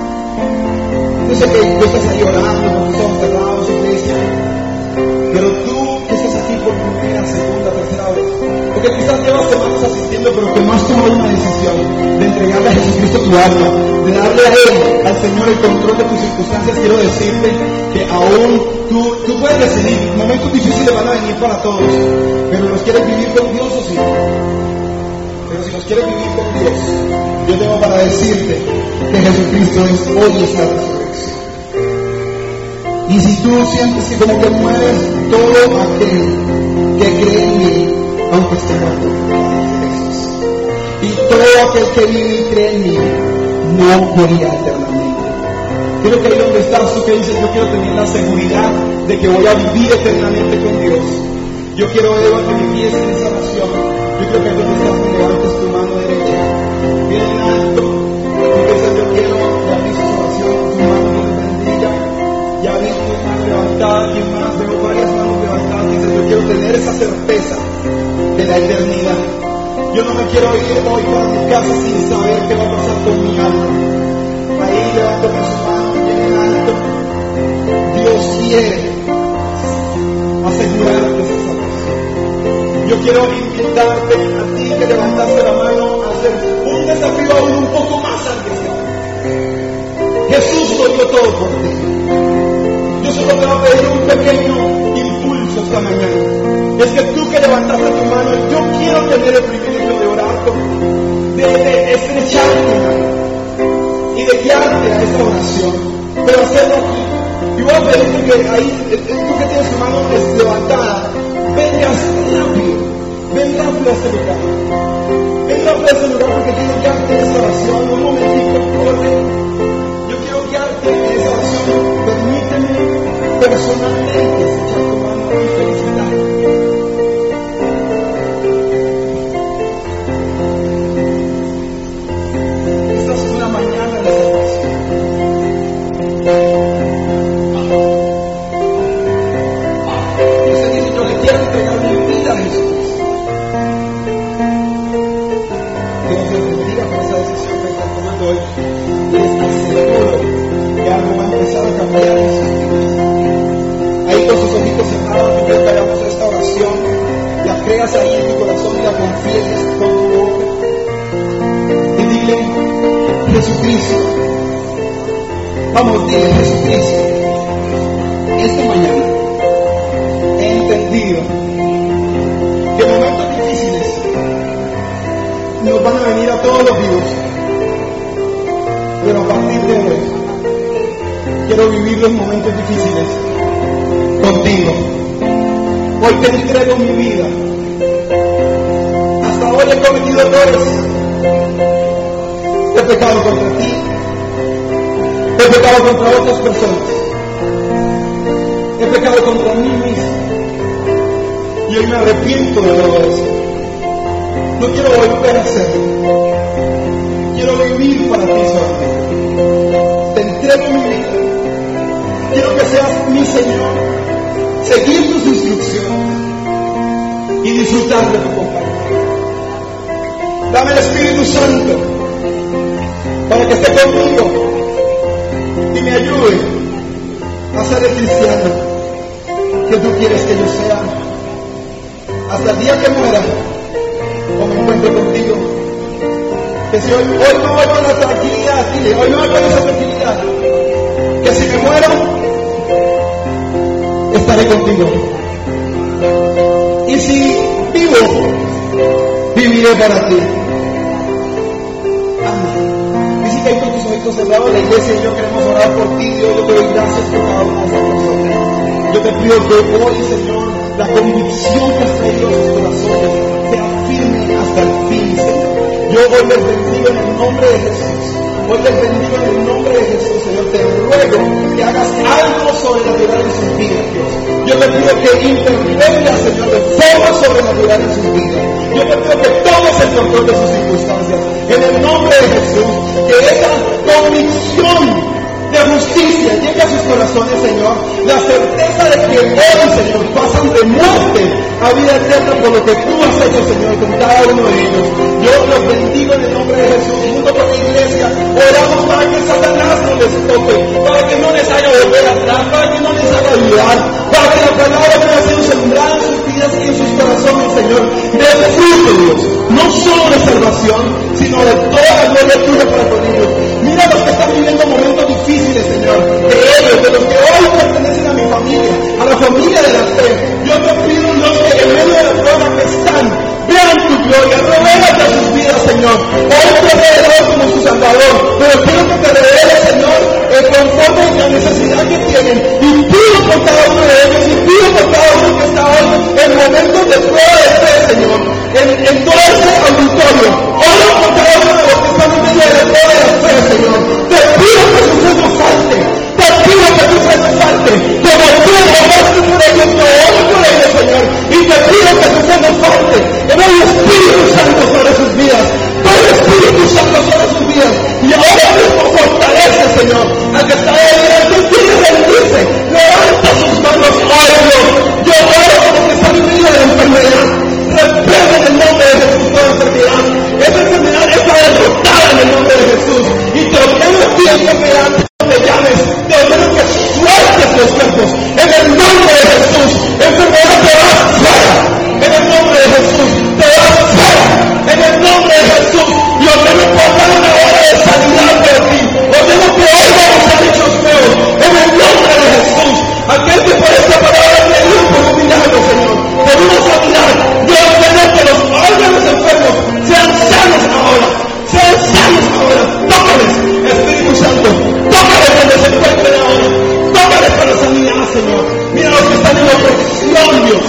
yo sé que tú estás ahí orando con tus ojos cerrados, iglesia, pero tú que estás aquí por primera, segunda, tercera vez, porque quizás llevas semanas asistiendo, pero que no has tomado una decisión de entregarle a Jesucristo tu alma, de darle a Él, al Señor, el control de tus circunstancias. Quiero decirte que aún tú puedes decidir. Momentos difíciles van a venir para todos, pero ¿los quieres vivir con Dios o sí? Pero si los quieres vivir con Dios, yo tengo para decirte que Jesucristo es hoy esta resurrección. Y si tú sientes que como que mueres todo aquel que cree en mí, aunque esté muerto, Jesús. Y todo aquel que vive y cree en mí, no morirá eternamente. Quiero que ahí donde estás, tú que dices, yo quiero tener la seguridad de que voy a vivir eternamente con Dios. Yo quiero, Eva, que me envíes en esa oración. Yo creo que ahí donde estás, me levantes tu mano derecha, bien alto, y dices, yo quiero que abrir su oración, tu mano Dios bendiga. Ya vi tu mano levantada, alguien más, veo varias manos levantadas, dices, yo quiero tener esa certeza de la eternidad. Yo no me quiero ir hoy para mi casa sin saber qué va a pasar con mi alma. Ahí levántame su mano bien alto. Dios quiere asegurarte esa salvación. Yo quiero invitarte a ti que levantaste la mano a hacer un desafío aún un poco más arriesgado. Jesús lo dio todo por ti. Yo solo te voy a pedir un pequeño impulso esta mañana. Es que tú que levantaste tu mano, yo quiero tener el privilegio de orar contigo, de estrecharte y de guiarte a esa oración, pero hacerlo aquí. Y voy a pedirte que ahí, tú que tienes tu mano levantada, vengas rápido, ven rápido a ese lugar. Ven rápido a ese lugar porque quiero guiarte en esa oración. Un momentito, corre. Yo quiero guiarte en esa oración. Permíteme personalmente echar tu mano y felicitarte. Esta es una mañana de salvación. Ese dice, yo le quiero entregar mi vida a Jesucristo. Dios les bendiga por esa decisión que están tomando hoy. Les aseguro que algo va a empezar a cambiar en sus vidas. Ahí con sus ojitos cerrados, yo quiero que hagamos esta oración, la creas ahí en tu corazón y la confieses con tu boca. Y dile, Jesucristo, vamos, dile, Jesucristo, esta mañana he entendido que momentos difíciles nos van a venir a todos los vivos, pero a partir de hoy quiero vivir los momentos difíciles contigo. Hoy te entrego mi vida. Hasta hoy he cometido errores. He pecado contra ti. He pecado contra otras personas. He pecado contra mí mismo. Y hoy me arrepiento de todo eso. No quiero volver a hacerlo. Quiero vivir para ti solamente. Te entrego mi vida. Quiero que seas mi Señor, seguir tus instrucciones y disfrutar de tu compañía. Dame el Espíritu Santo para que esté conmigo y me ayude a ser el cristiano que tú quieres que yo sea hasta el día que muera o me encuentre contigo. Que si hoy me voy con la tranquilidad, hoy me voy con esa tranquilidad, que si me muero estaré contigo. Y si vivo, viviré para ti. Amén. Dice que ahí con tus ojitos cerrados, la iglesia y yo queremos orar por ti. Dios, yo te doy gracias por cada una de esas personas. Yo te pido que hoy, Señor, la convicción que has traído a sus corazones sea firme hasta el fin, Señor. Yo hoy les bendigo en el nombre de Jesús. Hoy les bendigo en el nombre de Jesús, Señor. Te ruego que hagas algo sobrenatural en sus vidas, Dios. Yo te pido que intervengas, Señor, de forma sobrenatural en sus vidas. Yo te pido que tomes el control de sus circunstancias. En el nombre de Jesús, que esa convicción de justicia llegue a sus corazones, Señor. La certeza de que hoy, Señor, pasan de muerte a vida eterna por lo que tú has hecho, Señor, con cada uno de ellos. Yo los bendigo en el nombre de Jesús. Junto con la iglesia, oramos para que Satanás no les toque, para que no les haga volver atrás, para que no les haga ayudar, para que la palabra pueda ser sembrada en sus vidas y en sus corazones, Señor, de fruto, Dios, no solo de salvación, sino de toda la gloria tuya para con ellos. Mira los que están viviendo momentos difíciles, Señor, de ellos, de los que hoy pertenecen a mi familia, a la familia de la fe. Yo te pido, Dios, que en medio de la prueba que están, vean tu gloria, revélate a sus vidas, Señor. Hoy te he revelado como su Salvador, pero quiero que te reveles, Señor, conforme a la necesidad que tienen. Y pido por cada uno de ellos, y pido por cada uno que está hoy en momentos de prueba de fe, Señor, en todo este auditorio. Oro por cada uno de los que están en medio de la prueba de la fe, Señor. Te pido que su fe no falte. Te pido que tu fe no falte. Como tú oraste por ellos, yo oro por ellos, Señor. Y te pido que tu fe no falte. Que el Espíritu Santo sobre sus vidas. Todo el Espíritu Santo sobre sus vidas. Y ahora mismo fortalece, Señor, al que está delante y quiere rendirse. Levanta sus manos, oro. Yo oro por los que están en medio de la enfermedad. Reprende en el nombre de Jesús toda enfermedad. Esa enfermedad está derrotada en el nombre de Jesús. Y te ordeno a ti, enfermedad, te llames, te ordeno que sueltes los cuerpos. En el nombre de Jesús, enfermedad te vas fuera. En el nombre de Jesús, te vas fuera. En el nombre de Jesús, y ordeno por dar una hora de sanidad de ti. Ordeno que hoy vamos a hechos nuevos. En el nombre de Jesús, aquel que por esta palabra creyó por un milagro, Señor, por una sanidad, yo ordeno que los órganos enfermos sean sanos ahora. Sean sanos ahora. Tócales, Espíritu Santo. Tócales donde se encuentren ahora. Tócales para sanidad, Señor. Mira los que están en opresión, Dios,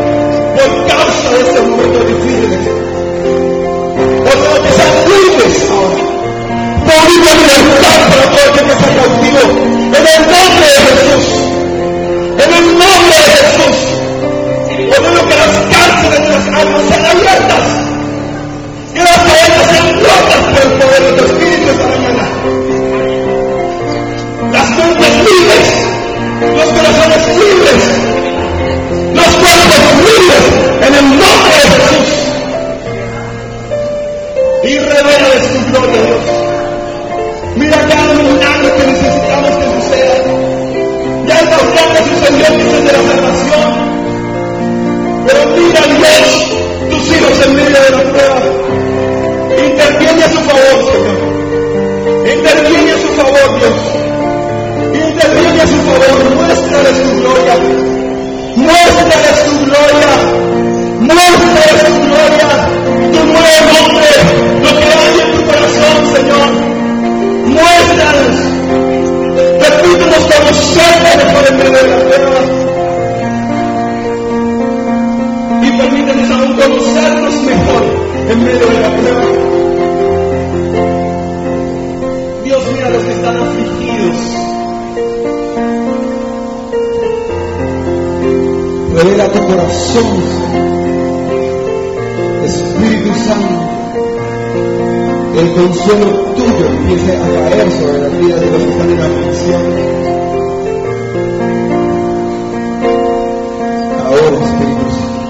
por causa de este momento difícil. Ordeno que sean libres ahora. Por una libertad para todo el que está cautivo. En el nombre de Jesús. En el nombre de Jesús. Ordeno que las cárceles de las almas sean abiertas. Que las cadenas sean rotas por el poder de tu Espíritu esta mañana. Las mentes libres, los corazones libres, los cuerpos libres, en el nombre de Jesús. Y revélales tu gloria, Dios. Mira cada milagro que necesitamos que suceda. Ya el doctor que sucedió antes de la salvación. Pero mira, Dios, tus hijos en medio de la prueba. Interviene a su favor, Señor. Interviene a su favor, Dios. Interviene a su favor. Muéstrales tu gloria. Muéstrales tu gloria. Muéstrales tu gloria. Tu nuevo nombre. Lo que hay en tu corazón, Señor. Muéstrales. Repítenos conocerte mejor en medio de la prueba. Y permítenos aún conocernos mejor en medio de la prueba. Dios, mira a los que están afligidos. Revela tu corazón, Espíritu Santo. El consuelo tuyo empiece a caer sobre las vidas de los que están en aflicción. Ahora, Espíritu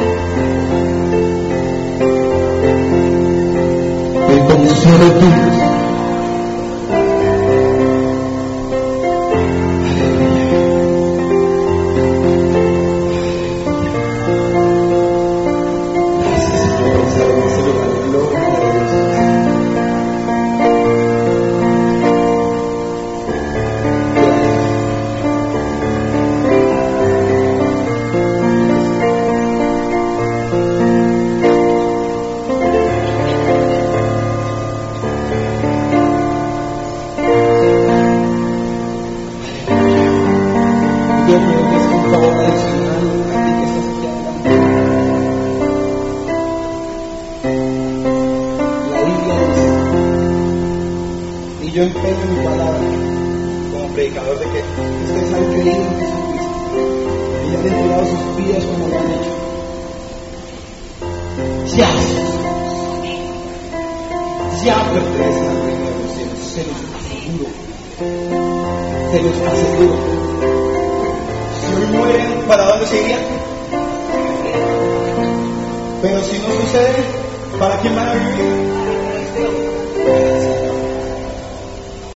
Santo. El consuelo tuyo. y yo empeño mi palabra como predicador de que ustedes han creído en Jesucristo y han entregado sus vidas como lo han hecho, ya pertenecen al reino de los cielos, se los aseguro. Si hoy mueren, ¿para dónde se irían? Pero si no sucede, ¿para quién van a vivir?